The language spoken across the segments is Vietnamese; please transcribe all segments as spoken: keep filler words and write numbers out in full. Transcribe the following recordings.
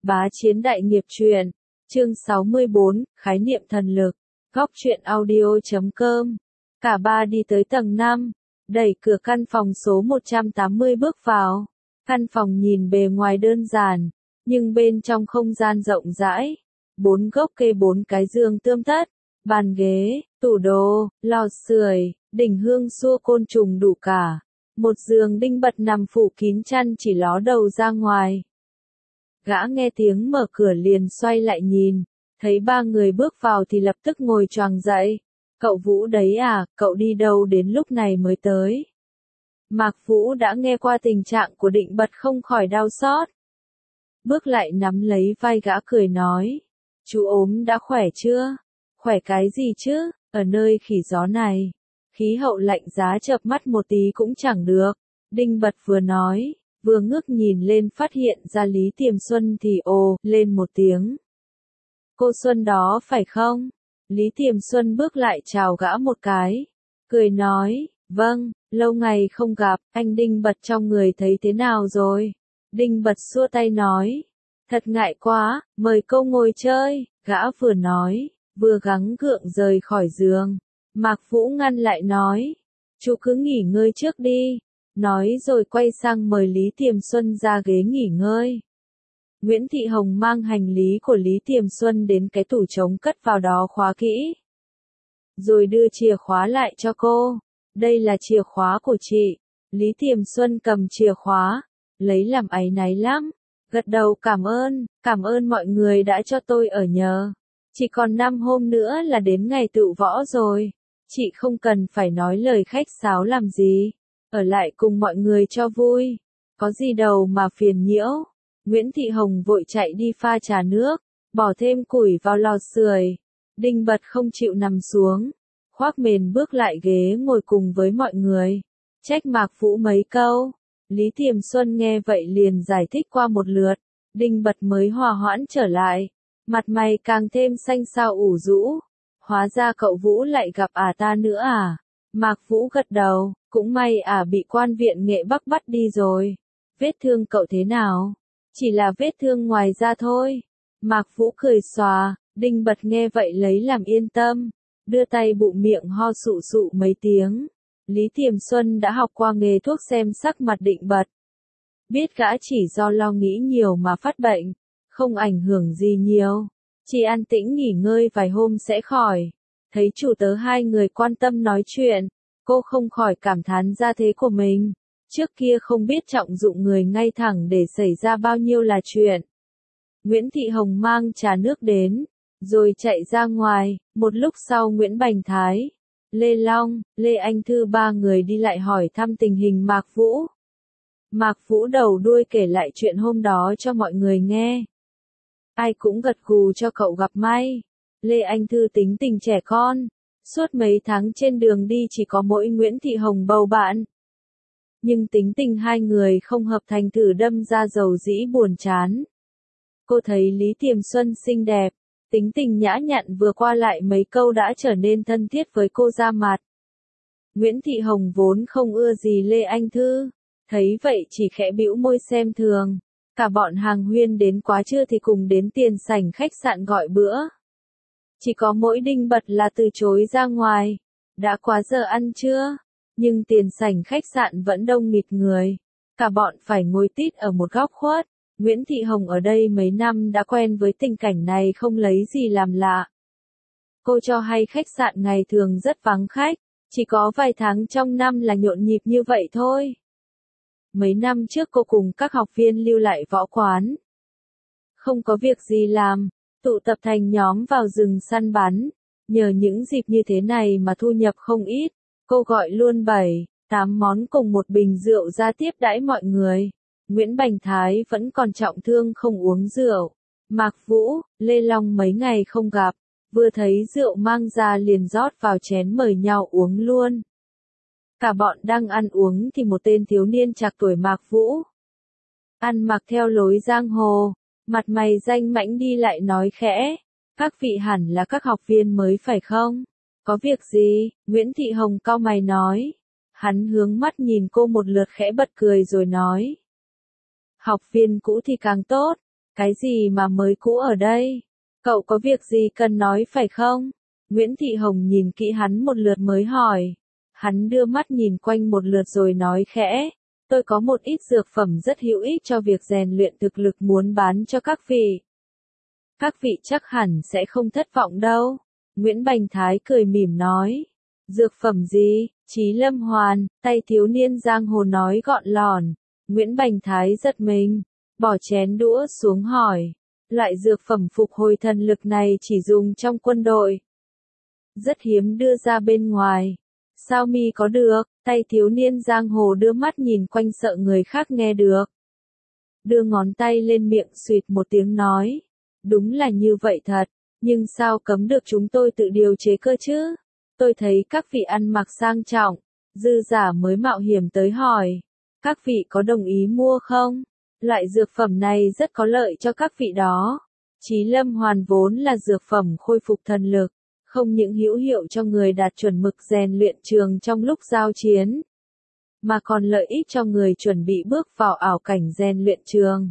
Bá Chiến Đại Nghiệp Truyện, chương sáu mươi bốn, Khái niệm thần lực, góc truyện audio chấm com. Cả ba đi tới tầng năm, đẩy cửa căn phòng số một trăm tám mươi bước vào. Căn phòng nhìn bề ngoài đơn giản, nhưng bên trong không gian rộng rãi. Bốn gốc cây bốn cái giường tươm tất, bàn ghế, tủ đồ, lò sưởi, đỉnh hương xua côn trùng đủ cả. Một giường đinh bật nằm phủ kín chăn chỉ ló đầu ra ngoài. Gã nghe tiếng mở cửa liền xoay lại nhìn, thấy ba người bước vào thì lập tức ngồi choàng dậy. Cậu Vũ đấy à, cậu đi đâu đến lúc này mới tới? Mạc Vũ đã nghe qua tình trạng của Định Bật không khỏi đau xót. Bước lại nắm lấy vai gã cười nói, chú ốm đã khỏe chưa? Khỏe cái gì chứ, ở nơi khỉ gió này, khí hậu lạnh giá chợp mắt một tí cũng chẳng được. Đinh Bật vừa nói, vừa ngước nhìn lên phát hiện ra Lý Tiềm Xuân thì ồ, lên một tiếng. Cô Xuân đó phải không? Lý Tiềm Xuân bước lại chào gã một cái, cười nói, vâng, lâu ngày không gặp, anh Đinh Bật trong người thấy thế nào rồi? Đinh Bật xua tay nói, thật ngại quá, mời cô ngồi chơi. Gã vừa nói, vừa gắng gượng rời khỏi giường. Mạc Vũ ngăn lại nói, chú cứ nghỉ ngơi trước đi. Nói rồi quay sang mời Lý Tiềm Xuân ra ghế nghỉ ngơi. Nguyễn Thị Hồng mang hành lý của Lý Tiềm Xuân đến cái tủ trống cất vào đó khóa kỹ. Rồi đưa chìa khóa lại cho cô. Đây là chìa khóa của chị. Lý Tiềm Xuân cầm chìa khóa, lấy làm áy náy lắm. Gật đầu cảm ơn, cảm ơn mọi người đã cho tôi ở nhờ. Chỉ còn năm hôm nữa là đến ngày tựu võ rồi. Chị không cần phải nói lời khách sáo làm gì. Ở lại cùng mọi người cho vui. Có gì đâu mà phiền nhiễu. Nguyễn Thị Hồng vội chạy đi pha trà nước, bỏ thêm củi vào lò sưởi. Đinh Bật không chịu nằm xuống, khoác mền bước lại ghế ngồi cùng với mọi người, trách Mạc Vũ mấy câu. Lý Tiềm Xuân nghe vậy liền giải thích qua một lượt, Đinh Bật mới hòa hoãn trở lại, mặt mày càng thêm xanh xao ủ rũ. Hóa ra cậu Vũ lại gặp à ta nữa à? Mạc Vũ gật đầu, cũng may à bị quan viện Nghệ Bắc bắt đi rồi. Vết thương cậu thế nào? Chỉ là vết thương ngoài da thôi. Mạc Vũ cười xòa, Đinh Bật nghe vậy lấy làm yên tâm, đưa tay bụng miệng ho sụ sụ mấy tiếng. Lý Tiềm Xuân đã học qua nghề thuốc xem sắc mặt Định Bật. Biết gã chỉ do lo nghĩ nhiều mà phát bệnh, không ảnh hưởng gì nhiều. Chỉ an tĩnh nghỉ ngơi vài hôm sẽ khỏi. Thấy chủ tớ hai người quan tâm nói chuyện, cô không khỏi cảm thán gia thế của mình. Trước kia không biết trọng dụng người ngay thẳng để xảy ra bao nhiêu là chuyện. Nguyễn Thị Hồng mang trà nước đến, rồi chạy ra ngoài. Một lúc sau Nguyễn Bành Thái, Lê Long, Lê Anh Thư ba người đi lại hỏi thăm tình hình Mạc Vũ. Mạc Vũ đầu đuôi kể lại chuyện hôm đó cho mọi người nghe. Ai cũng gật gù cho cậu gặp may. Lê Anh Thư tính tình trẻ con, suốt mấy tháng trên đường đi chỉ có mỗi Nguyễn Thị Hồng bầu bạn. Nhưng tính tình hai người không hợp thành thử đâm ra dầu dĩ buồn chán. Cô thấy Lý Tiềm Xuân xinh đẹp, tính tình nhã nhặn vừa qua lại mấy câu đã trở nên thân thiết với cô ra mặt. Nguyễn Thị Hồng vốn không ưa gì Lê Anh Thư, thấy vậy chỉ khẽ bĩu môi xem thường. Cả bọn hàng huyên đến quá trưa thì cùng đến tiền sảnh khách sạn gọi bữa. Chỉ có mỗi Đinh Bật là từ chối ra ngoài. Đã quá giờ ăn trưa, nhưng tiền sảnh khách sạn vẫn đông nghịt người. Cả bọn phải ngồi tít ở một góc khuất. Nguyễn Thị Hồng ở đây mấy năm đã quen với tình cảnh này không lấy gì làm lạ. Cô cho hay khách sạn ngày thường rất vắng khách, chỉ có vài tháng trong năm là nhộn nhịp như vậy thôi. Mấy năm trước cô cùng các học viên lưu lại võ quán. Không có việc gì làm, tụ tập thành nhóm vào rừng săn bắn. Nhờ những dịp như thế này mà thu nhập không ít. Cô gọi luôn bảy, tám món cùng một bình rượu ra tiếp đãi mọi người. Nguyễn Bành Thái vẫn còn trọng thương không uống rượu. Mạc Vũ, Lê Long mấy ngày không gặp, vừa thấy rượu mang ra liền rót vào chén mời nhau uống luôn. Cả bọn đang ăn uống thì một tên thiếu niên trạc tuổi Mạc Vũ, ăn mặc theo lối giang hồ, mặt mày danh mãnh đi lại nói khẽ, các vị hẳn là các học viên mới phải không? Có việc gì? Nguyễn Thị Hồng cau mày nói. Hắn hướng mắt nhìn cô một lượt khẽ bật cười rồi nói. Học viên cũ thì càng tốt, Cái gì mà mới cũ ở đây? Cậu có việc gì cần nói phải không? Nguyễn Thị Hồng nhìn kỹ hắn một lượt mới hỏi. Hắn đưa mắt nhìn quanh một lượt rồi nói khẽ. Tôi có một ít dược phẩm rất hữu ích cho việc rèn luyện thực lực muốn bán cho các vị. Các vị chắc hẳn sẽ không thất vọng đâu. Nguyễn Bành Thái cười mỉm nói. Dược phẩm gì? Chí Lâm Hoàn, tay thiếu niên giang hồ nói gọn lòn. Nguyễn Bành Thái giật mình, bỏ chén đũa xuống hỏi. Loại dược phẩm phục hồi thần lực này chỉ dùng trong quân đội. Rất hiếm đưa ra bên ngoài. Sao mi có được? Tay thiếu niên giang hồ đưa mắt nhìn quanh sợ người khác nghe được. Đưa ngón tay lên miệng xuyệt một tiếng nói. Đúng là như vậy thật, nhưng sao cấm được chúng tôi tự điều chế cơ chứ? Tôi thấy các vị ăn mặc sang trọng, dư giả mới mạo hiểm tới hỏi. Các vị có đồng ý mua không? Loại dược phẩm này rất có lợi cho các vị đó. Chí Lâm Hoàn vốn là dược phẩm khôi phục thần lực, không những hữu hiệu cho người đạt chuẩn mực rèn luyện trường trong lúc giao chiến, mà còn lợi ích cho người chuẩn bị bước vào ảo cảnh rèn luyện trường.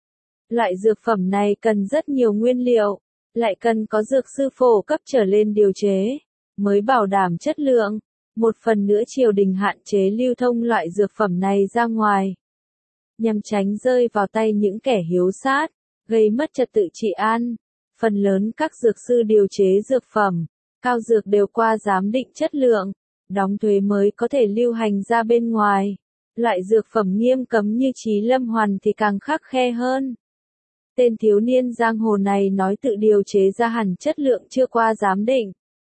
Loại dược phẩm này cần rất nhiều nguyên liệu, lại cần có dược sư phổ cấp trở lên điều chế, mới bảo đảm chất lượng. Một phần nữa triều đình hạn chế lưu thông loại dược phẩm này ra ngoài, nhằm tránh rơi vào tay những kẻ hiếu sát, gây mất trật tự trị an. Phần lớn các dược sư điều chế dược phẩm, cao dược đều qua giám định chất lượng, đóng thuế mới có thể lưu hành ra bên ngoài. Loại dược phẩm nghiêm cấm như Chí Lâm Hoàn thì càng khắt khe hơn. Tên thiếu niên giang hồ này nói tự điều chế ra hẳn chất lượng chưa qua giám định.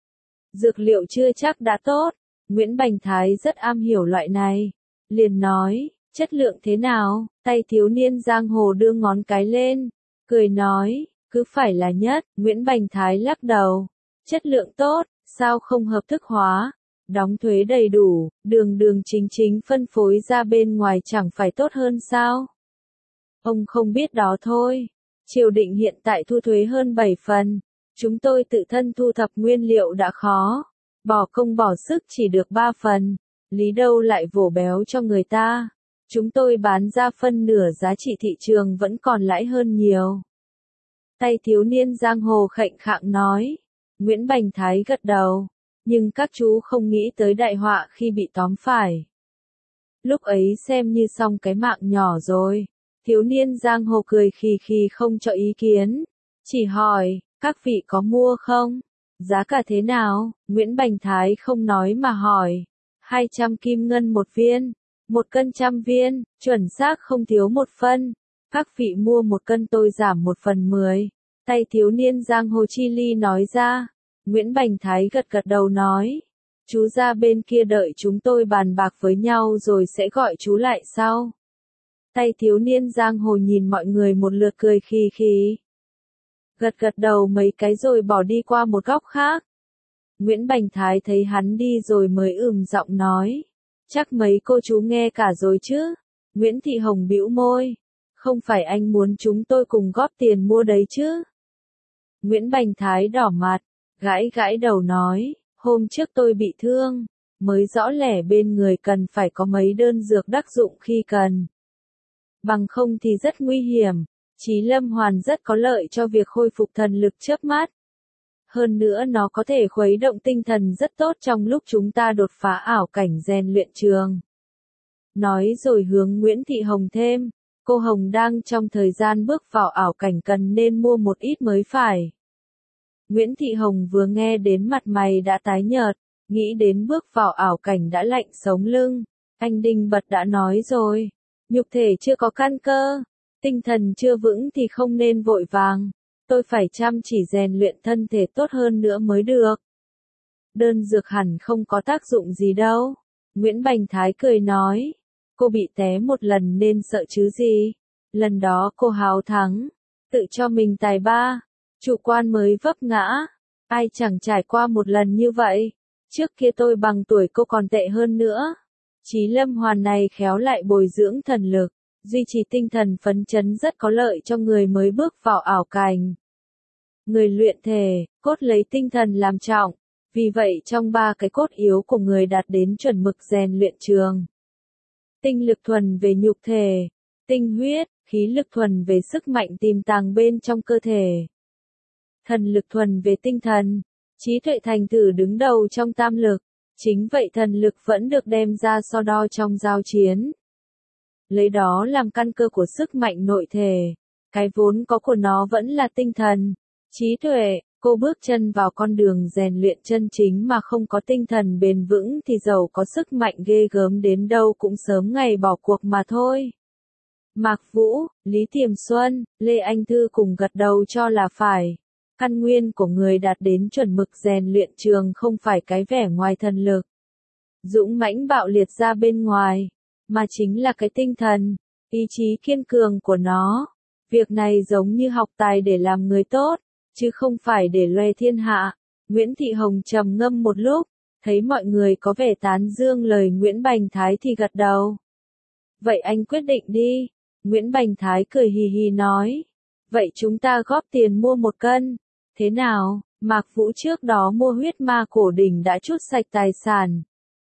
Dược liệu chưa chắc đã tốt. Nguyễn Bành Thái rất am hiểu loại này. Liền nói, chất lượng thế nào? Tay thiếu niên giang hồ đưa ngón cái lên, cười nói, cứ phải là nhất. Nguyễn Bành Thái lắc đầu. Chất lượng tốt, sao không hợp thức hóa? Đóng thuế đầy đủ, đường đường chính chính phân phối ra bên ngoài chẳng phải tốt hơn sao? Ông không biết đó thôi. Triều đình hiện tại thu thuế hơn bảy phần. Chúng tôi tự thân thu thập nguyên liệu đã khó. Bỏ công bỏ sức chỉ được ba phần. Lý đâu lại vỗ béo cho người ta. Chúng tôi bán ra phân nửa giá trị thị trường vẫn còn lãi hơn nhiều. Tay thiếu niên giang hồ khệnh khạng nói. Nguyễn Bành Thái gật đầu. Nhưng các chú không nghĩ tới đại họa khi bị tóm phải. Lúc ấy xem như xong cái mạng nhỏ rồi. Thiếu niên giang hồ cười khì khì không cho ý kiến. Chỉ hỏi, các vị có mua không? Giá cả thế nào? Nguyễn Bành Thái không nói mà hỏi. hai trăm kim ngân một viên. Một cân trăm viên, chuẩn xác không thiếu một phân. Các vị mua một cân tôi giảm một phần mười. Tay thiếu niên giang hồ chi ly nói ra. Nguyễn Bành Thái gật gật đầu nói. Chú ra bên kia đợi chúng tôi bàn bạc với nhau rồi sẽ gọi chú lại sau. Tay thiếu niên giang hồ nhìn mọi người một lượt cười khì khì. Gật gật đầu mấy cái rồi bỏ đi qua một góc khác. Nguyễn Bành Thái thấy hắn đi rồi mới ừm giọng nói. Chắc mấy cô chú nghe cả rồi chứ? Nguyễn Thị Hồng bĩu môi. Không phải anh muốn chúng tôi cùng góp tiền mua đấy chứ? Nguyễn Bành Thái đỏ mặt, gãi gãi đầu nói. Hôm trước tôi bị thương, mới rõ lẻ bên người cần phải có mấy đơn dược đắc dụng khi cần. Bằng không thì rất nguy hiểm. Chí Lâm Hoàn rất có lợi cho việc khôi phục thần lực chớp mắt. Hơn nữa nó có thể khuấy động tinh thần rất tốt trong lúc chúng ta đột phá ảo cảnh rèn luyện trường. Nói rồi hướng Nguyễn Thị Hồng thêm, cô Hồng đang trong thời gian bước vào ảo cảnh cần nên mua một ít mới phải. Nguyễn Thị Hồng vừa nghe đến mặt mày đã tái nhợt, nghĩ đến bước vào ảo cảnh đã lạnh sống lưng. Anh Đinh Bật đã nói rồi, nhục thể chưa có căn cơ, tinh thần chưa vững thì không nên vội vàng. Tôi phải chăm chỉ rèn luyện thân thể tốt hơn nữa mới được. Đơn dược hẳn không có tác dụng gì đâu. Nguyễn Bành Thái cười nói. Cô bị té một lần nên sợ chứ gì. Lần đó cô háo thắng. Tự cho mình tài ba. Chủ quan mới vấp ngã. Ai chẳng trải qua một lần như vậy. Trước kia tôi bằng tuổi cô còn tệ hơn nữa. Chí Lâm Hoàn này khéo lại bồi dưỡng thần lực. Duy trì tinh thần phấn chấn rất có lợi cho người mới bước vào ảo cảnh. Người luyện thể, cốt lấy tinh thần làm trọng. Vì vậy trong ba cái cốt yếu của người đạt đến chuẩn mực rèn luyện trường. Tinh lực thuần về nhục thể, tinh huyết, khí lực thuần về sức mạnh tiềm tàng bên trong cơ thể, thần lực thuần về tinh thần, trí tuệ thành thử đứng đầu trong tam lực. Chính vậy thần lực vẫn được đem ra so đo trong giao chiến. Lấy đó làm căn cơ của sức mạnh nội thể, cái vốn có của nó vẫn là tinh thần, trí tuệ. Cô bước chân vào con đường rèn luyện chân chính mà không có tinh thần bền vững thì dầu có sức mạnh ghê gớm đến đâu cũng sớm ngày bỏ cuộc mà thôi. Mạc Vũ, Lý Tiềm Xuân, Lê Anh Thư cùng gật đầu cho là phải. Căn nguyên của người đạt đến chuẩn mực rèn luyện trường không phải cái vẻ ngoài thần lực, dũng mãnh bạo liệt ra bên ngoài, mà chính là cái tinh thần, ý chí kiên cường của nó. Việc này giống như học tài để làm người tốt, chứ không phải để loe thiên hạ. Nguyễn Thị Hồng trầm ngâm một lúc, thấy mọi người có vẻ tán dương lời Nguyễn Bành Thái thì gật đầu. Vậy anh quyết định đi. Nguyễn Bành Thái cười hì hì nói. Vậy chúng ta góp tiền mua một cân. Thế nào? Mạc Vũ trước đó mua huyết ma cổ đỉnh đã trút sạch tài sản.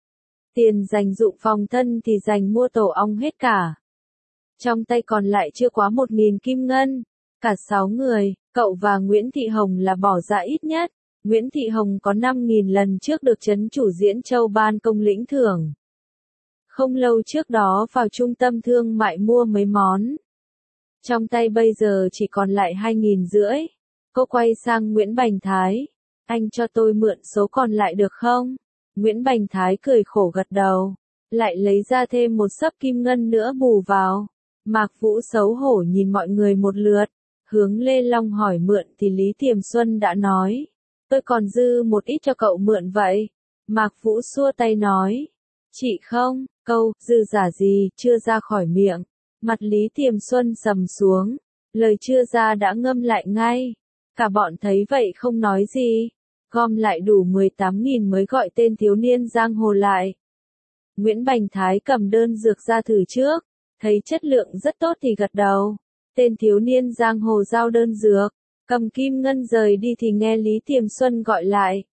Tiền dành dụng phòng thân thì dành mua tổ ong hết cả. Trong tay còn lại chưa quá một nghìn kim ngân. Cả sáu người, cậu và Nguyễn Thị Hồng là bỏ ra ít nhất. Nguyễn Thị Hồng có năm nghìn lần trước được trấn chủ Diễn Châu ban công lĩnh thưởng. Không lâu trước đó vào trung tâm thương mại mua mấy món. Trong tay bây giờ chỉ còn lại hai nghìn rưỡi. Cô quay sang Nguyễn Bành Thái. Anh cho tôi mượn số còn lại được không? Nguyễn Bành Thái cười khổ gật đầu. Lại lấy ra thêm một xấp kim ngân nữa bù vào. Mạc Vũ xấu hổ nhìn mọi người một lượt. Hướng Lê Long hỏi mượn thì Lý Tiềm Xuân đã nói. Tôi còn dư một ít cho cậu mượn vậy. Mạc Vũ xua tay nói. Chị không, câu, dư giả gì, chưa ra khỏi miệng. Mặt Lý Tiềm Xuân sầm xuống. Lời chưa ra đã ngâm lại ngay. Cả bọn thấy vậy không nói gì. Gom lại đủ mười tám nghìn mới gọi tên thiếu niên giang hồ lại. Nguyễn Bành Thái cầm đơn dược ra thử trước. Thấy chất lượng rất tốt thì gật đầu. Tên thiếu niên giang hồ giao đơn dược. Cầm kim ngân rời đi thì nghe Lý Tiềm Xuân gọi lại.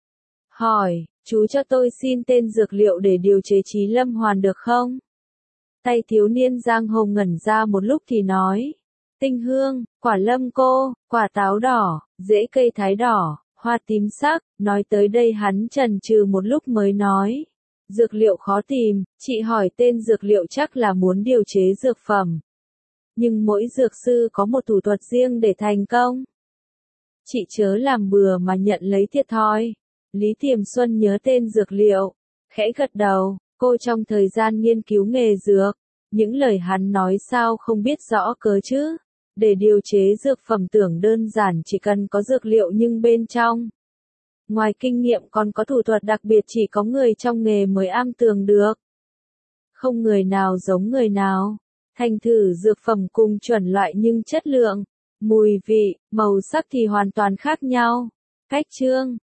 Hỏi, chú cho tôi xin tên dược liệu để điều chế trí lâm hoàn được không? Tay thiếu niên giang hồ ngẩn ra một lúc thì nói. Tinh hương, quả lâm cô, quả táo đỏ, rễ cây thái đỏ, hoa tím sắc. Nói tới đây hắn chần chừ một lúc mới nói. Dược liệu khó tìm, chị hỏi tên dược liệu chắc là muốn điều chế dược phẩm. Nhưng mỗi dược sư có một thủ thuật riêng để thành công. Chị chớ làm bừa mà nhận lấy thiệt thòi. Lý Tiềm Xuân nhớ tên dược liệu, khẽ gật đầu. Cô trong thời gian nghiên cứu nghề dược, những lời hắn nói sao không biết rõ cớ chứ. Để điều chế dược phẩm tưởng đơn giản chỉ cần có dược liệu nhưng bên trong, ngoài kinh nghiệm còn có thủ thuật đặc biệt chỉ có người trong nghề mới am tường được. Không người nào giống người nào. Thành thử dược phẩm cùng chuẩn loại nhưng chất lượng, mùi vị, màu sắc thì hoàn toàn khác nhau. Cách chương